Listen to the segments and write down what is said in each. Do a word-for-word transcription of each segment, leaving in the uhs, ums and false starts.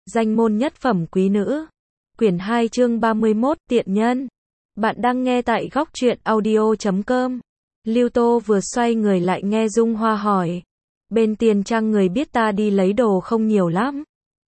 Danh môn nhất phẩm quý nữ. Quyển hai chương ba mươi mốt, tiện nhân. Bạn đang nghe tại góc truyện audio chấm com. Lưu Tô vừa xoay người lại nghe Dung Hoa hỏi. Bên Tiền Trang người biết ta đi lấy đồ không nhiều lắm.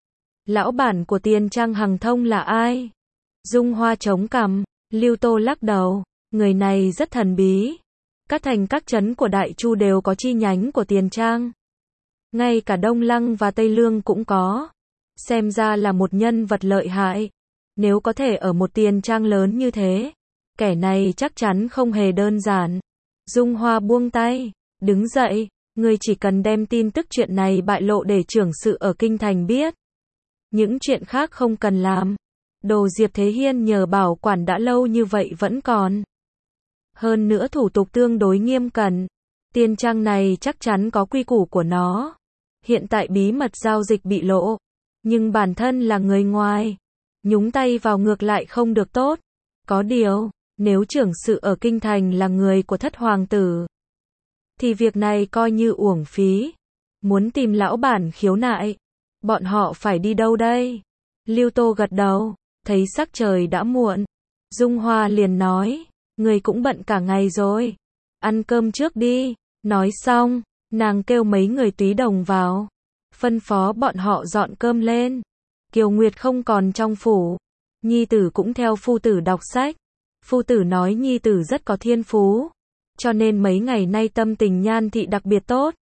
Lão bản của Tiền Trang Hằng Thông là ai? Dung Hoa chống cằm. Lưu Tô lắc đầu. Người này rất thần bí. Các thành các trấn của Đại Chu đều có chi nhánh của Tiền Trang. Ngay cả Đông Lăng và Tây Lương cũng có. Xem ra là một nhân vật lợi hại. Nếu có thể ở một Tiền Trang lớn như thế, kẻ này chắc chắn không hề đơn giản. Dung Hoa buông tay, đứng dậy, ngươi chỉ cần đem tin tức chuyện này bại lộ để trưởng sự ở Kinh Thành biết. Những chuyện khác không cần làm. Đồ Diệp Thế Hiên nhờ bảo quản đã lâu như vậy vẫn còn. Hơn nữa thủ tục tương đối nghiêm cẩn. Tiền Trang này chắc chắn có quy củ của nó. Hiện tại bí mật giao dịch bị lộ. Nhưng bản thân là người ngoài. Nhúng tay vào ngược lại không được tốt. Có điều, nếu trưởng sự ở Kinh Thành là người của thất hoàng tử, thì việc này coi như uổng phí. Muốn tìm lão bản khiếu nại, bọn họ phải đi đâu đây? Lưu Tô gật đầu, thấy sắc trời đã muộn. Dung Hoa liền nói, người cũng bận cả ngày rồi. Ăn cơm trước đi. Nói xong, nàng kêu mấy người túy đồng vào. Phân phó bọn họ dọn cơm lên. Kiều Nguyệt không còn trong phủ. Nhi tử cũng theo phu tử đọc sách. Phu tử nói nhi tử rất có thiên phú. Cho nên mấy ngày nay tâm tình Nhan thị đặc biệt tốt.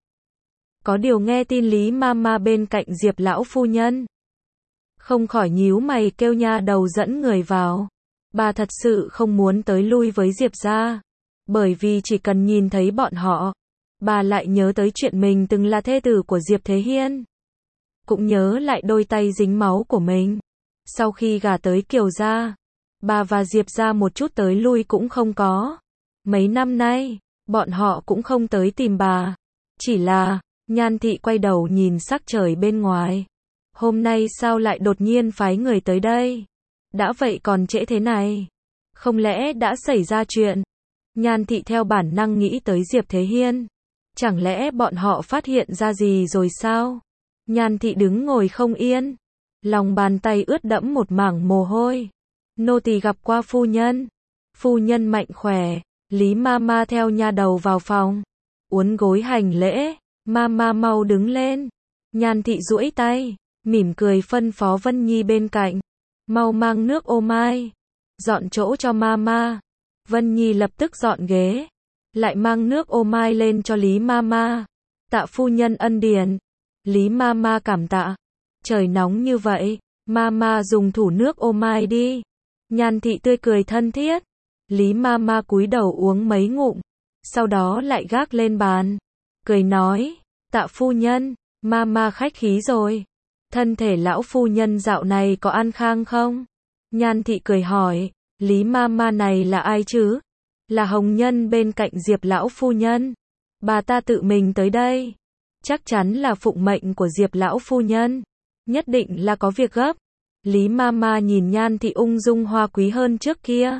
Có điều nghe tin Lý Mama bên cạnh Diệp lão phu nhân, không khỏi nhíu mày kêu nha đầu dẫn người vào. Bà thật sự không muốn tới lui với Diệp gia. Bởi vì chỉ cần nhìn thấy bọn họ, bà lại nhớ tới chuyện mình từng là thê tử của Diệp Thế Hiên. Cũng nhớ lại đôi tay dính máu của mình. Sau khi gả tới Kiều gia, bà và Diệp gia một chút tới lui cũng không có. Mấy năm nay, bọn họ cũng không tới tìm bà. Chỉ là, Nhan thị quay đầu nhìn sắc trời bên ngoài. Hôm nay sao lại đột nhiên phái người tới đây? Đã vậy còn trễ thế này. Không lẽ đã xảy ra chuyện? Nhan thị theo bản năng nghĩ tới Diệp Thế Hiên. Chẳng lẽ bọn họ phát hiện ra gì rồi sao? Nhan thị đứng ngồi không yên. Lòng bàn tay ướt đẫm một mảng mồ hôi. Nô tỳ gặp qua phu nhân. Phu nhân mạnh khỏe. Lý Mama theo nha đầu vào phòng. Uốn gối hành lễ. Mama mau đứng lên. Nhan thị duỗi tay. Mỉm cười phân phó Vân Nhi bên cạnh. Mau mang nước ô mai. Dọn chỗ cho Mama. Vân Nhi lập tức dọn ghế. Lại mang nước ô mai lên cho Lý Mama. Tạ phu nhân ân điển. Lý Mama cảm tạ. Trời nóng như vậy, Mama dùng thủ nước ô mai đi. Nhan thị tươi cười thân thiết. Lý Mama cúi đầu uống mấy ngụm. Sau đó lại gác lên bàn. Cười nói, tạ phu nhân, Mama khách khí rồi. Thân thể lão phu nhân dạo này có an khang không? Nhan thị cười hỏi, Lý Mama này là ai chứ? Là hồng nhân bên cạnh Diệp lão phu nhân. Bà ta tự mình tới đây. Chắc chắn là phụng mệnh của Diệp lão phu nhân. Nhất định là có việc gấp. Lý Mama nhìn Nhan thị ung dung hoa quý hơn trước kia.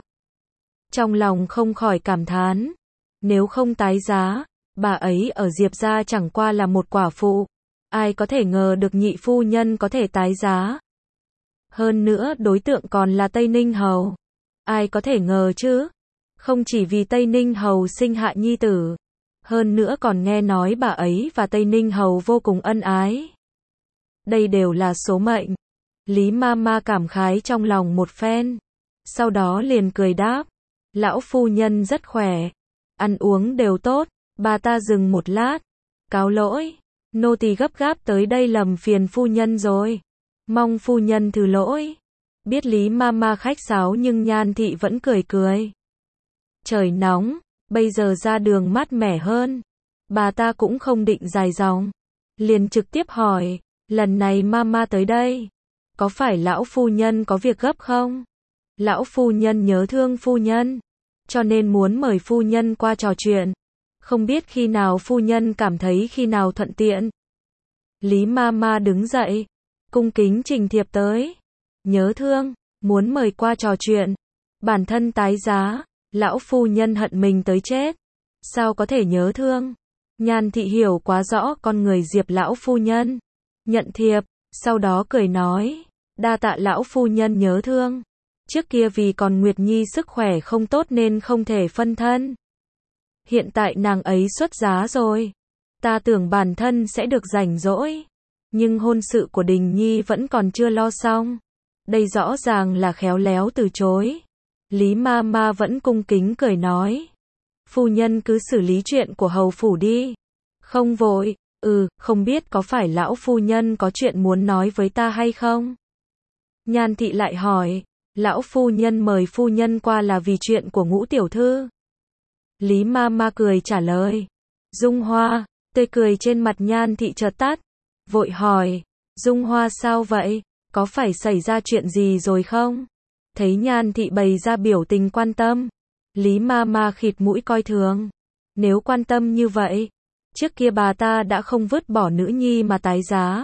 Trong lòng không khỏi cảm thán. Nếu không tái giá, bà ấy ở Diệp gia chẳng qua là một quả phụ. Ai có thể ngờ được nhị phu nhân có thể tái giá. Hơn nữa đối tượng còn là Tây Ninh Hầu. Ai có thể ngờ chứ? Không chỉ vì Tây Ninh Hầu sinh hạ nhi tử. Hơn nữa còn nghe nói bà ấy và Tây Ninh Hầu vô cùng ân ái. Đây đều là số mệnh. Lý Mama cảm khái trong lòng một phen. Sau đó liền cười đáp. Lão phu nhân rất khỏe. Ăn uống đều tốt. Bà ta dừng một lát. Cáo lỗi. Nô tỳ gấp gáp tới đây lầm phiền phu nhân rồi. Mong phu nhân thứ lỗi. Biết Lý Mama khách sáo nhưng Nhan thị vẫn cười cười. Trời nóng. Bây giờ ra đường mát mẻ hơn. Bà ta cũng không định dài dòng. Liền trực tiếp hỏi. Lần này Mama tới đây. Có phải lão phu nhân có việc gấp không? Lão phu nhân nhớ thương phu nhân. Cho nên muốn mời phu nhân qua trò chuyện. Không biết khi nào phu nhân cảm thấy khi nào thuận tiện. Lý Mama đứng dậy. Cung kính trình thiệp tới. Nhớ thương. Muốn mời qua trò chuyện. Bản thân tái giá. Lão phu nhân hận mình tới chết. Sao có thể nhớ thương? Nhan thị hiểu quá rõ con người Diệp lão phu nhân. Nhận thiệp. sau đó cười nói, đa tạ lão phu nhân nhớ thương. Trước kia vì còn Nguyệt Nhi sức khỏe không tốt nên không thể phân thân. Hiện tại nàng ấy xuất giá rồi. Ta tưởng bản thân sẽ được rảnh rỗi. Nhưng hôn sự của Đình Nhi vẫn còn chưa lo xong. Đây rõ ràng là khéo léo từ chối. Lý ma ma vẫn cung kính cười nói. Phu nhân cứ xử lý chuyện của hầu phủ đi. Không vội, ừ, không biết có phải lão phu nhân có chuyện muốn nói với ta hay không? Nhan thị lại hỏi, lão phu nhân mời phu nhân qua là vì chuyện của Ngũ tiểu thư. Lý ma ma cười trả lời. Dung Hoa, tươi cười trên mặt Nhan thị chợt tắt. Vội hỏi, Dung Hoa sao vậy? Có phải xảy ra chuyện gì rồi không? Thấy Nhan thị bày ra biểu tình quan tâm. Lý ma ma khịt mũi coi thường. Nếu quan tâm như vậy, trước kia bà ta đã không vứt bỏ nữ nhi mà tái giá.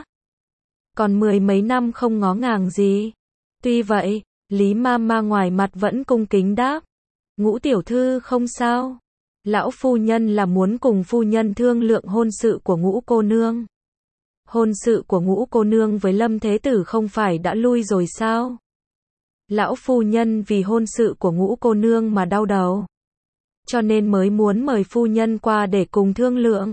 Còn mười mấy năm không ngó ngàng gì. Tuy vậy, Lý ma ma ngoài mặt vẫn cung kính đáp. Ngũ tiểu thư không sao. Lão phu nhân là muốn cùng phu nhân thương lượng hôn sự của Ngũ cô nương. Hôn sự của Ngũ cô nương với Lâm Thế Tử không phải đã lui rồi sao? Lão phu nhân vì hôn sự của Ngũ cô nương mà đau đầu. Cho nên mới muốn mời phu nhân qua để cùng thương lượng.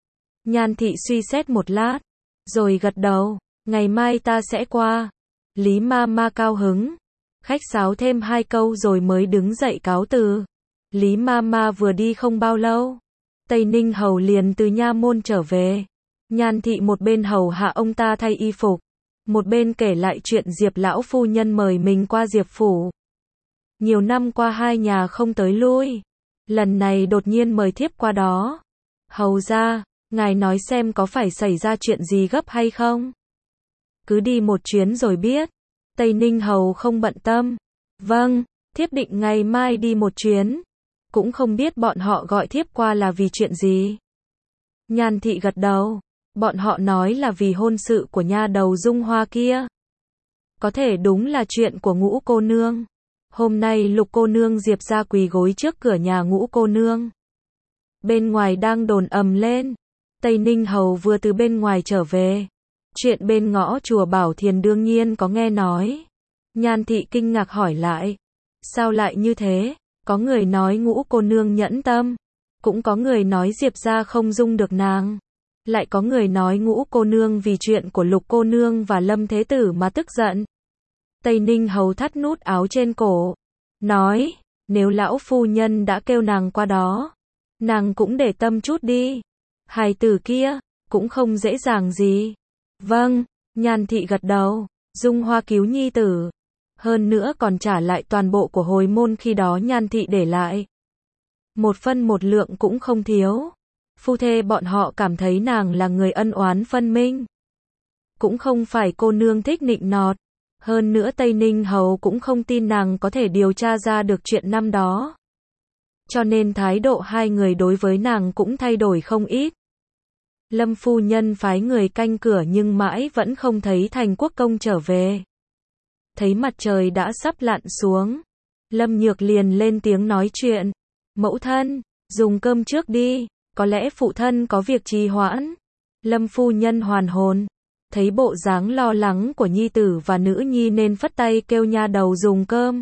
Nhan thị suy xét một lát, rồi gật đầu, ngày mai ta sẽ qua. Lý ma ma cao hứng, khách sáo thêm hai câu rồi mới đứng dậy cáo từ. Lý ma ma vừa đi không bao lâu, Tây Ninh hầu liền từ nha môn trở về. Nhan thị một bên hầu hạ ông ta thay y phục, một bên kể lại chuyện Diệp lão phu nhân mời mình qua Diệp phủ. Nhiều năm qua hai nhà không tới lui, lần này đột nhiên mời thiếp qua đó. Hầu ra, ngài nói xem có phải xảy ra chuyện gì gấp hay không? Cứ đi một chuyến rồi biết. Tây Ninh hầu không bận tâm. Vâng, thiếp định ngày mai đi một chuyến. Cũng không biết bọn họ gọi thiếp qua là vì chuyện gì. Nhan thị gật đầu. Bọn họ nói là vì hôn sự của nha đầu Dung Hoa kia. Có thể đúng là chuyện của Ngũ cô nương. Hôm nay Lục cô nương Diệp ra quỳ gối trước cửa nhà Ngũ cô nương. Bên ngoài đang đồn ầm lên. Tây Ninh hầu vừa từ bên ngoài trở về. Chuyện bên ngõ chùa Bảo Thiền đương nhiên có nghe nói. Nhan thị kinh ngạc hỏi lại. Sao lại như thế? Có người nói Ngũ cô nương nhẫn tâm. Cũng có người nói Diệp ra không dung được nàng. Lại có người nói Ngũ cô nương vì chuyện của Lục cô nương và Lâm Thế Tử mà tức giận. Tây Ninh hầu thắt nút áo trên cổ. Nói, nếu lão phu nhân đã kêu nàng qua đó, nàng cũng để tâm chút đi. Hài tử kia, cũng không dễ dàng gì. Vâng, Nhan thị gật đầu. Dung Hoa cứu nhi tử. Hơn nữa còn trả lại toàn bộ của hồi môn khi đó Nhan thị để lại. Một phân một lượng cũng không thiếu. Phu thê bọn họ cảm thấy nàng là người ân oán phân minh. Cũng không phải cô nương thích nịnh nọt. Hơn nữa Tây Ninh hầu cũng không tin nàng có thể điều tra ra được chuyện năm đó. Cho nên thái độ hai người đối với nàng cũng thay đổi không ít. Lâm phu nhân phái người canh cửa nhưng mãi vẫn không thấy Thành Quốc công trở về. Thấy mặt trời đã sắp lặn xuống, Lâm Nhược liền lên tiếng nói chuyện. Mẫu thân, dùng cơm trước đi, có lẽ phụ thân có việc trì hoãn. Lâm phu nhân hoàn hồn, thấy bộ dáng lo lắng của nhi tử và nữ nhi nên phất tay kêu nha đầu dùng cơm.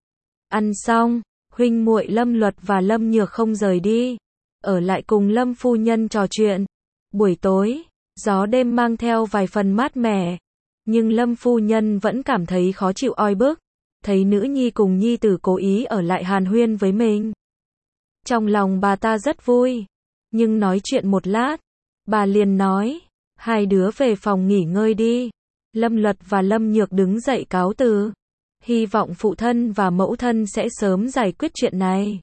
Ăn xong, huynh muội Lâm Luật và Lâm Nhược không rời đi, ở lại cùng Lâm phu nhân trò chuyện. Buổi tối, gió đêm mang theo vài phần mát mẻ, nhưng Lâm phu nhân vẫn cảm thấy khó chịu oi bức, thấy nữ nhi cùng nhi tử cố ý ở lại hàn huyên với mình. Trong lòng bà ta rất vui, nhưng nói chuyện một lát, bà liền nói, hai đứa về phòng nghỉ ngơi đi. Lâm Luật và Lâm Nhược đứng dậy cáo từ, hy vọng phụ thân và mẫu thân sẽ sớm giải quyết chuyện này.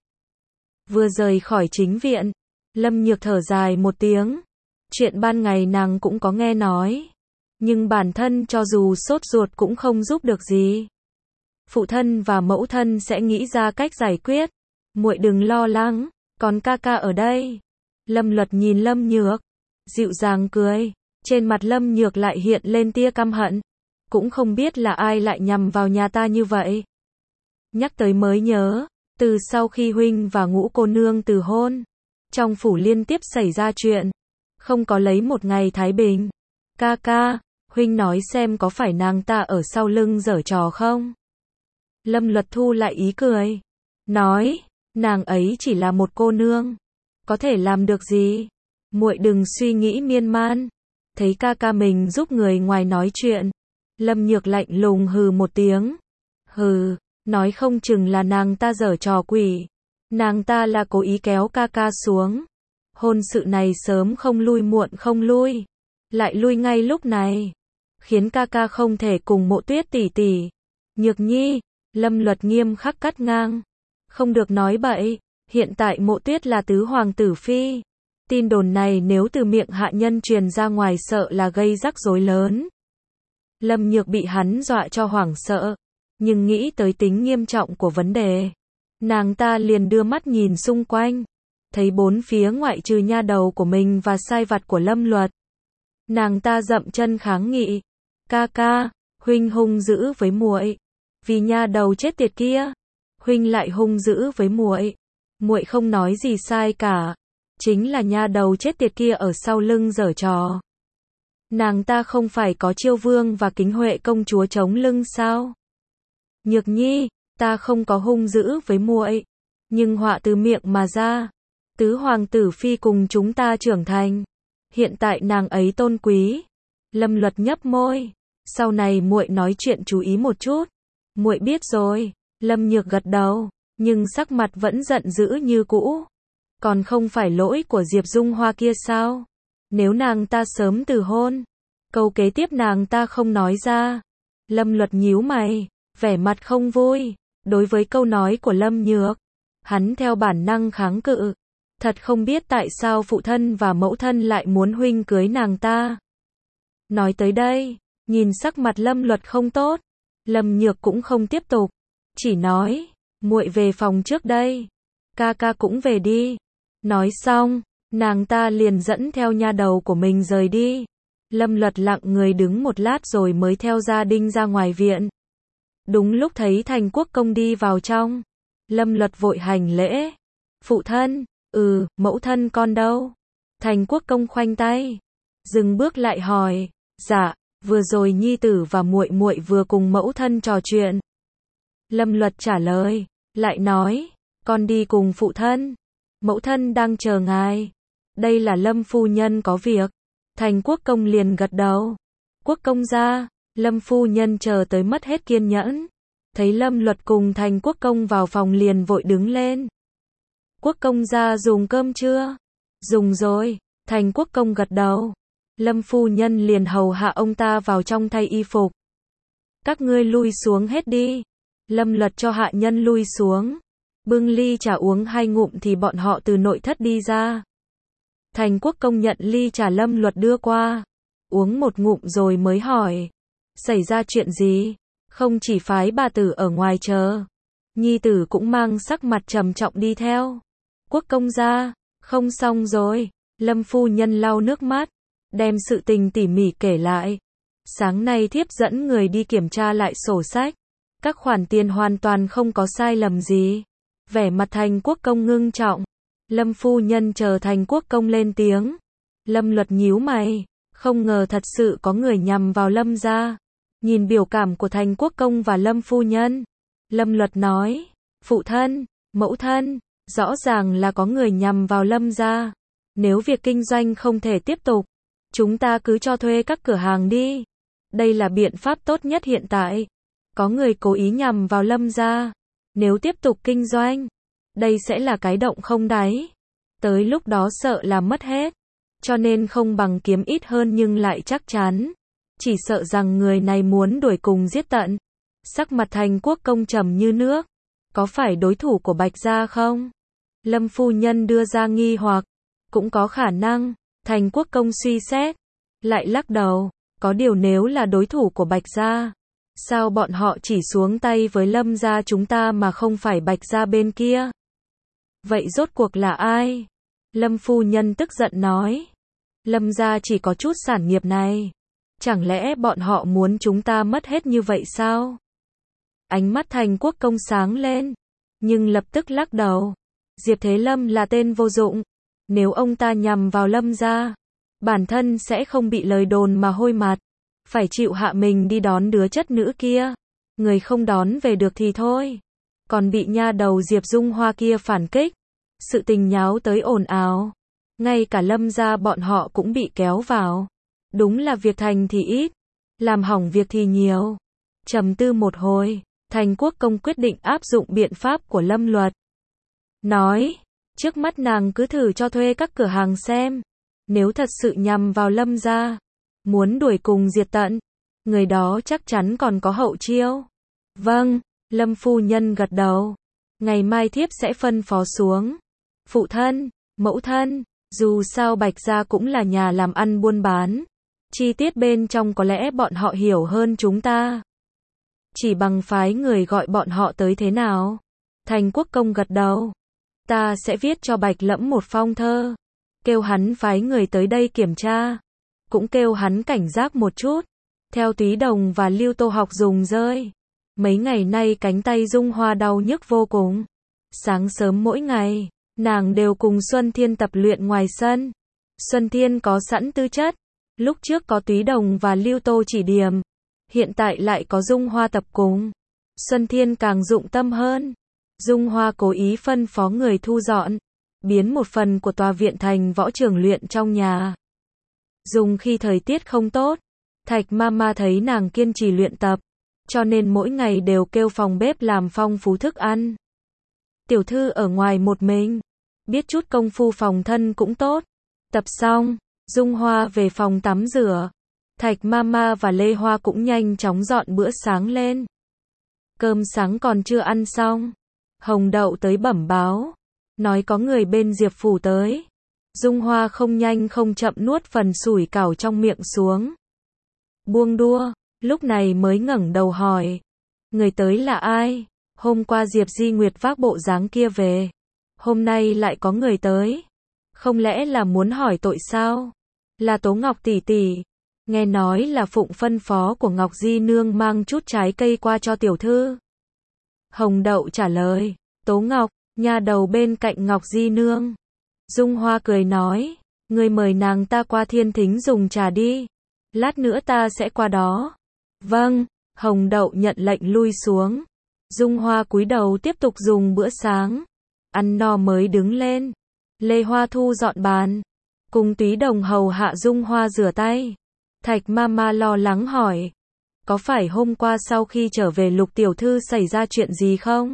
Vừa rời khỏi chính viện, Lâm Nhược thở dài một tiếng. Chuyện ban ngày nàng cũng có nghe nói, nhưng bản thân cho dù sốt ruột cũng không giúp được gì. Phụ thân và mẫu thân sẽ nghĩ ra cách giải quyết. Muội đừng lo lắng, còn ca ca ở đây. Lâm Luật nhìn Lâm Nhược, dịu dàng cười. Trên mặt Lâm Nhược lại hiện lên tia căm hận. Cũng không biết là ai lại nhằm vào nhà ta như vậy. Nhắc tới mới nhớ, từ sau khi huynh và Ngũ cô nương từ hôn, trong phủ liên tiếp xảy ra chuyện, không có lấy một ngày thái bình. Ca ca, huynh huynh nói xem có phải nàng ta ở sau lưng giở trò không? Lâm Luật thu lại ý cười, nói, nàng ấy chỉ là một cô nương, có thể làm được gì? Muội đừng suy nghĩ miên man. Thấy ca ca mình giúp người ngoài nói chuyện, Lâm Nhược lạnh lùng hừ một tiếng. Hừ, nói không chừng là nàng ta giở trò quỷ. Nàng ta là cố ý kéo ca ca xuống. Hôn sự này sớm không lui muộn không lui, lại lui ngay lúc này, khiến ca ca không thể cùng Mộ Tuyết tỷ tỷ. Nhược Nhi, Lâm Luật nghiêm khắc cắt ngang, không được nói bậy, hiện tại Mộ Tuyết là tứ hoàng tử phi. Tin đồn này nếu từ miệng hạ nhân truyền ra ngoài sợ là gây rắc rối lớn. Lâm Nhược bị hắn dọa cho hoảng sợ, nhưng nghĩ tới tính nghiêm trọng của vấn đề, nàng ta liền đưa mắt nhìn xung quanh, thấy bốn phía ngoại trừ nha đầu của mình và sai vặt của Lâm Luật. Nàng ta dậm chân kháng nghị, ca ca, huynh hung dữ với muội, vì nha đầu chết tiệt kia, huynh lại hung dữ với muội, muội không nói gì sai cả, chính là nha đầu chết tiệt kia ở sau lưng giở trò. Nàng ta không phải có Chiêu Vương và Kính Huệ công chúa chống lưng sao? Nhược Nhi, ta không có hung dữ với muội, nhưng họa từ miệng mà ra. Tứ hoàng tử phi cùng chúng ta trưởng thành, hiện tại nàng ấy tôn quý. Lâm Luật nhấp môi, sau này muội nói chuyện chú ý một chút. Muội biết rồi. Lâm Nhược gật đầu, nhưng sắc mặt vẫn giận dữ như cũ. Còn không phải lỗi của Diệp Dung Hoa kia sao? Nếu nàng ta sớm từ hôn, câu kế tiếp nàng ta không nói ra. Lâm Luật nhíu mày, vẻ mặt không vui. Đối với câu nói của Lâm Nhược, hắn theo bản năng kháng cự. Thật không biết tại sao phụ thân và mẫu thân lại muốn huynh cưới nàng ta. Nói tới đây, nhìn sắc mặt Lâm Luật không tốt, Lâm Nhược cũng không tiếp tục, chỉ nói, muội về phòng trước đây, ca ca cũng về đi. Nói xong, nàng ta liền dẫn theo nha đầu của mình rời đi. Lâm Luật lặng người đứng một lát rồi mới theo gia đình ra ngoài viện. Đúng lúc thấy Thành Quốc công đi vào trong, Lâm Luật vội hành lễ. Phụ thân, ừ, mẫu thân con đâu? Thành Quốc công khoanh tay, dừng bước lại hỏi, dạ, vừa rồi nhi tử và muội muội vừa cùng mẫu thân trò chuyện. Lâm Luật trả lời, lại nói, con đi cùng phụ thân, mẫu thân đang chờ ngài. Đây là Lâm phu nhân có việc. Thành Quốc công liền gật đầu. Quốc công gia. Lâm phu nhân chờ tới mất hết kiên nhẫn. Thấy Lâm Luật cùng Thành Quốc công vào phòng liền vội đứng lên. Quốc công gia dùng cơm chưa? Dùng rồi. Thành Quốc công gật đầu. Lâm phu nhân liền hầu hạ ông ta vào trong thay y phục. Các ngươi lui xuống hết đi. Lâm Luật cho hạ nhân lui xuống. Bưng ly trà uống hai ngụm thì bọn họ từ nội thất đi ra. Thành Quốc công nhận ly trà Lâm Luật đưa qua, uống một ngụm rồi mới hỏi, xảy ra chuyện gì? Không chỉ phái bà tử ở ngoài chờ, nhi tử cũng mang sắc mặt trầm trọng đi theo. Quốc công gia, không xong rồi. Lâm phu nhân lau nước mắt, đem sự tình tỉ mỉ kể lại. Sáng nay thiếp dẫn người đi kiểm tra lại sổ sách, các khoản tiền hoàn toàn không có sai lầm gì. Vẻ mặt Thành Quốc công ngưng trọng. Lâm phu nhân chờ Thành Quốc công lên tiếng. Lâm Luật nhíu mày, không ngờ thật sự có người nhằm vào Lâm gia. Nhìn biểu cảm của Thành Quốc công và Lâm phu nhân, Lâm Luật nói, phụ thân, mẫu thân, rõ ràng là có người nhằm vào Lâm gia. Nếu việc kinh doanh không thể tiếp tục, chúng ta cứ cho thuê các cửa hàng đi. Đây là biện pháp tốt nhất hiện tại. Có người cố ý nhằm vào Lâm gia. Nếu tiếp tục kinh doanh, đây sẽ là cái động không đáy. Tới lúc đó sợ là mất hết. Cho nên không bằng kiếm ít hơn nhưng lại chắc chắn. Chỉ sợ rằng người này muốn đuổi cùng giết tận. Sắc mặt Thành Quốc công trầm như nước. Có phải đối thủ của Bạch gia không? Lâm phu nhân đưa ra nghi hoặc. Cũng có khả năng. Thành Quốc công suy xét, lại lắc đầu. Có điều nếu là đối thủ của Bạch gia, sao bọn họ chỉ xuống tay với Lâm gia chúng ta mà không phải Bạch gia bên kia? Vậy rốt cuộc là ai? Lâm phu nhân tức giận nói. Lâm gia chỉ có chút sản nghiệp này. Chẳng lẽ bọn họ muốn chúng ta mất hết như vậy sao? Ánh mắt Thành Quốc công sáng lên, nhưng lập tức lắc đầu. Diệp Thế Lâm là tên vô dụng. Nếu ông ta nhằm vào Lâm gia, bản thân sẽ không bị lời đồn mà hôi mặt. phải chịu hạ mình đi đón đứa chất nữ kia. Người không đón về được thì thôi. Còn bị nha đầu Diệp Dung Hoa kia phản kích. Sự tình nháo tới ồn ào. Ngay cả Lâm gia bọn họ cũng bị kéo vào. Đúng là việc thành thì ít, làm hỏng việc thì nhiều. Trầm tư một hồi, Thành Quốc Công quyết định áp dụng biện pháp của Lâm Luật. Nói, trước mắt nàng cứ thử cho thuê các cửa hàng xem. Nếu thật sự nhằm vào Lâm gia, muốn đuổi cùng diệt tận, người đó chắc chắn còn có hậu chiêu. Vâng, Lâm phu nhân gật đầu. Ngày mai thiếp sẽ phân phó xuống. Phụ thân, mẫu thân, dù sao Bạch gia cũng là nhà làm ăn buôn bán. Chi tiết bên trong có lẽ bọn họ hiểu hơn chúng ta. Chỉ bằng phái người gọi bọn họ tới thế nào? Thành Quốc Công gật đầu. Ta sẽ viết cho Bạch Lẫm một phong thơ. Kêu hắn phái người tới đây kiểm tra. Cũng kêu hắn cảnh giác một chút. Theo Túy Đồng và Lưu Tô học dùng rơi. Mấy ngày nay cánh tay Dung Hoa đau nhức vô cùng. Sáng sớm mỗi ngày, nàng đều cùng Xuân Thiên tập luyện ngoài sân. Xuân Thiên có sẵn tư chất. Lúc trước có Túy Đồng và Lưu Tô chỉ điểm. Hiện tại lại có Dung Hoa tập cùng. Xuân Thiên càng dụng tâm hơn. Dung Hoa cố ý phân phó người thu dọn. Biến một phần của tòa viện thành võ trường luyện trong nhà. Dùng khi thời tiết không tốt. Thạch Mama thấy nàng kiên trì luyện tập. Cho nên mỗi ngày đều kêu phòng bếp làm phong phú thức ăn. Tiểu thư ở ngoài một mình. Biết chút công phu phòng thân cũng tốt. Tập xong, Dung Hoa về phòng tắm rửa. Thạch Mama và Lê Hoa cũng nhanh chóng dọn bữa sáng lên. Cơm sáng còn chưa ăn xong. Hồng Đậu tới bẩm báo. Nói có người bên Diệp phủ tới. Dung Hoa không nhanh không chậm nuốt phần sủi cảo trong miệng xuống. Buông đua, lúc này mới ngẩng đầu hỏi. Người tới là ai? Hôm qua Diệp Di Nguyệt vác bộ dáng kia về. Hôm nay lại có người tới. Không lẽ là muốn hỏi tội sao? Là Tố Ngọc tỷ tỷ. Nghe nói là phụng phân phó của Ngọc Di Nương mang chút trái cây qua cho tiểu thư. Hồng Đậu trả lời. Tố Ngọc, nhà đầu bên cạnh Ngọc Di Nương. Dung Hoa cười nói. Người mời nàng ta qua thiên thính dùng trà đi. Lát nữa ta sẽ qua đó. Vâng, Hồng Đậu nhận lệnh lui xuống. Dung Hoa cúi đầu tiếp tục dùng bữa sáng. Ăn no mới đứng lên. Lê Hoa thu dọn bàn. Cùng Túy Đồng hầu hạ Dung Hoa rửa tay. Thạch Mama lo lắng hỏi. Có phải hôm qua sau khi trở về Lục tiểu thư xảy ra chuyện gì không?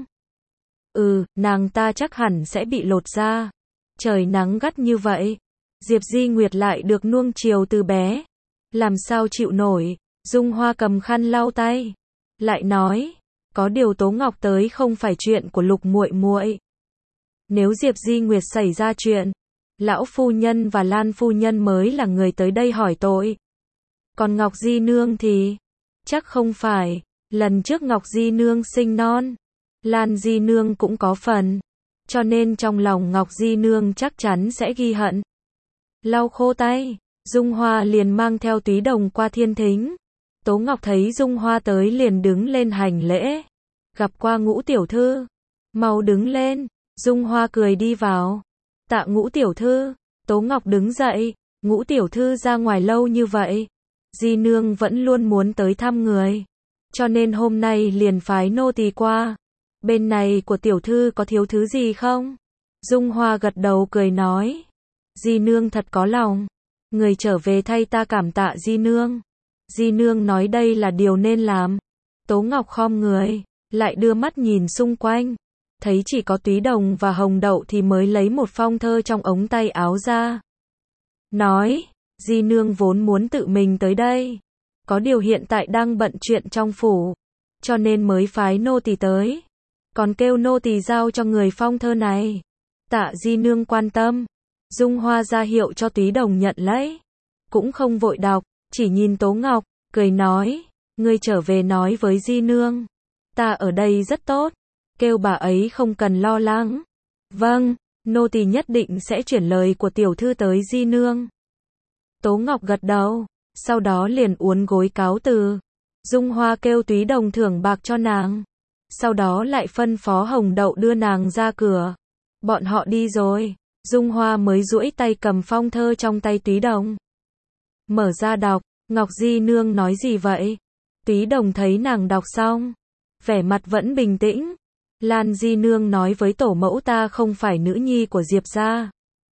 Ừ, nàng ta chắc hẳn sẽ bị lột da. Trời nắng gắt như vậy. Diệp Di Nguyệt lại được nuông chiều từ bé. Làm sao chịu nổi. Dung Hoa cầm khăn lau tay. Lại nói. Có điều Tố Ngọc tới không phải chuyện của Lục muội muội. Nếu Diệp Di Nguyệt xảy ra chuyện, lão phu nhân và Lan phu nhân mới là người tới đây hỏi tội. Còn Ngọc Di Nương thì, chắc không phải, lần trước Ngọc Di Nương sinh non, Lan Di Nương cũng có phần, cho nên trong lòng Ngọc Di Nương chắc chắn sẽ ghi hận. Lau khô tay, Dung Hoa liền mang theo Túy Đồng qua thiên thính. Tố Ngọc thấy Dung Hoa tới liền đứng lên hành lễ. Gặp qua Ngũ tiểu thư. Mau đứng lên. Dung Hoa cười đi vào. Tạ Ngũ tiểu thư. Tố Ngọc đứng dậy. Ngũ tiểu thư ra ngoài lâu như vậy. Di Nương vẫn luôn muốn tới thăm người. Cho nên hôm nay liền phái nô tỳ qua. Bên này của tiểu thư có thiếu thứ gì không? Dung Hoa gật đầu cười nói. Di Nương thật có lòng. Người trở về thay ta cảm tạ Di Nương. Di Nương nói đây là điều nên làm. Tố Ngọc khom người, lại đưa mắt nhìn xung quanh. Thấy chỉ có Túy Đồng và Hồng Đậu thì mới lấy một phong thơ trong ống tay áo ra. Nói, Di Nương vốn muốn tự mình tới đây. Có điều hiện tại đang bận chuyện trong phủ. Cho nên mới phái nô tỳ tới. Còn kêu nô tỳ giao cho người phong thơ này. Tạ Di Nương quan tâm. Dung Hoa ra hiệu cho Túy Đồng nhận lấy. Cũng không vội đọc. Chỉ nhìn Tố Ngọc, cười nói, ngươi trở về nói với Di Nương. Ta ở đây rất tốt, kêu bà ấy không cần lo lắng. Vâng, nô tỳ nhất định sẽ chuyển lời của tiểu thư tới Di Nương. Tố Ngọc gật đầu, sau đó liền uốn gối cáo từ. Dung Hoa kêu Túy Đồng thưởng bạc cho nàng. Sau đó lại phân phó Hồng Đậu đưa nàng ra cửa. Bọn họ đi rồi, Dung Hoa mới duỗi tay cầm phong thơ trong tay Túy Đồng. Mở ra đọc, Ngọc Di Nương nói gì vậy? Túy Đồng thấy nàng đọc xong, vẻ mặt vẫn bình tĩnh. Lan Di Nương nói với tổ mẫu ta không phải nữ nhi của Diệp gia.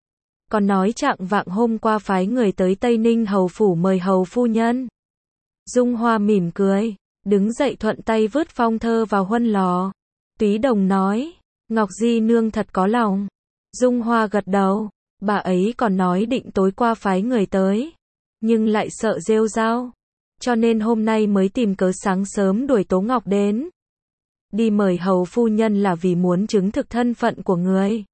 Còn nói trạng vạng hôm qua phái người tới Tây Ninh hầu phủ mời hầu phu nhân. Dung Hoa mỉm cười, đứng dậy thuận tay vứt phong thơ vào huân lò. Túy Đồng nói, Ngọc Di Nương thật có lòng. Dung Hoa gật đầu, bà ấy còn nói định tối qua phái người tới, nhưng lại sợ rêu rao, cho nên hôm nay mới tìm cớ sáng sớm đuổi Tố Ngọc đến. Đi mời hầu phu nhân là vì muốn chứng thực thân phận của người.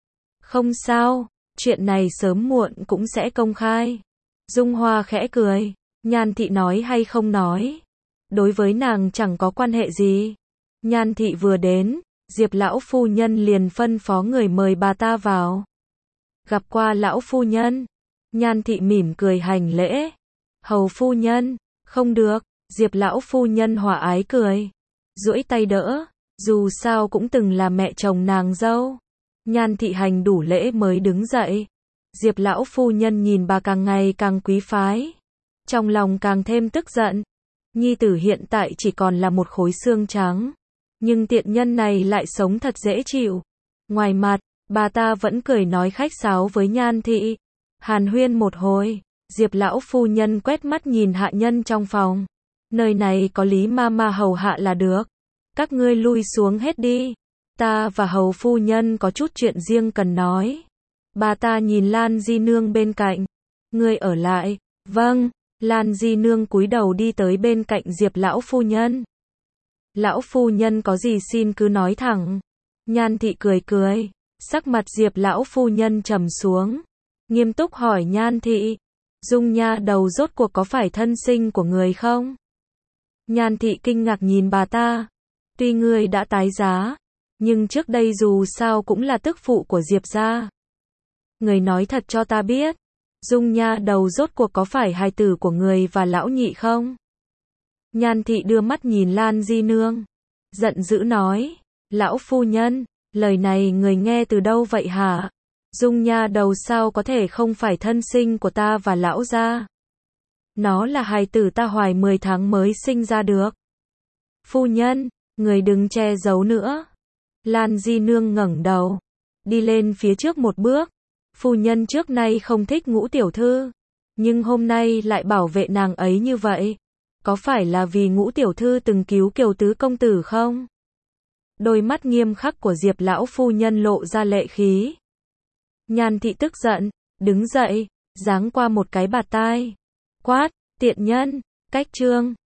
Không sao, chuyện này sớm muộn cũng sẽ công khai. Dung Hoa khẽ cười, Nhan Thị nói hay không nói, đối với nàng chẳng có quan hệ gì. Nhan Thị vừa đến, Diệp lão phu nhân liền phân phó người mời bà ta vào. Gặp qua lão phu nhân, Nhan Thị mỉm cười hành lễ. Hầu phu nhân, không được, Diệp lão phu nhân hòa ái cười, duỗi tay đỡ, dù sao cũng từng là mẹ chồng nàng dâu. Nhan Thị hành đủ lễ mới đứng dậy. Diệp lão phu nhân nhìn bà càng ngày càng quý phái, trong lòng càng thêm tức giận. Nhi tử hiện tại chỉ còn là một khối xương trắng, nhưng tiện nhân này lại sống thật dễ chịu. Ngoài mặt, bà ta vẫn cười nói khách sáo với Nhan Thị. Hàn huyên một hồi, Diệp lão phu nhân quét mắt nhìn hạ nhân trong phòng. Nơi này có Lý ma ma hầu hạ là được. Các ngươi lui xuống hết đi. Ta và hầu phu nhân có chút chuyện riêng cần nói. Bà ta nhìn Lan Di Nương bên cạnh. Ngươi ở lại. Vâng. Lan Di Nương cúi đầu đi tới bên cạnh Diệp lão phu nhân. Lão phu nhân có gì xin cứ nói thẳng. Nhan Thị cười cười. Sắc mặt Diệp lão phu nhân trầm xuống, nghiêm túc hỏi Nhan Thị, Dung nha đầu rốt cuộc có phải thân sinh của người không? Nhan Thị kinh ngạc nhìn bà ta. Tuy ngươi đã tái giá, nhưng trước đây dù sao cũng là tức phụ của Diệp gia. Người nói thật cho ta biết, Dung nha đầu rốt cuộc có phải hài tử của người và lão nhị không? Nhan Thị đưa mắt nhìn Lan Di Nương, giận dữ nói, lão phu nhân, lời này người nghe từ đâu vậy hả? Dung nha đầu sao có thể không phải thân sinh của ta và lão gia? Nó là hài tử ta hoài mười tháng mới sinh ra được. Phu nhân, người đừng che giấu nữa. Lan Di Nương ngẩng đầu, đi lên phía trước một bước. Phu nhân trước nay không thích Ngũ tiểu thư, nhưng hôm nay lại bảo vệ nàng ấy như vậy. Có phải là vì Ngũ tiểu thư từng cứu Kiều tứ công tử không? Đôi mắt nghiêm khắc của Diệp lão phu nhân lộ ra lệ khí. Nhan Thị tức giận, đứng dậy, giáng qua một cái bạt tai. Quát, tiện nhân, cách chương.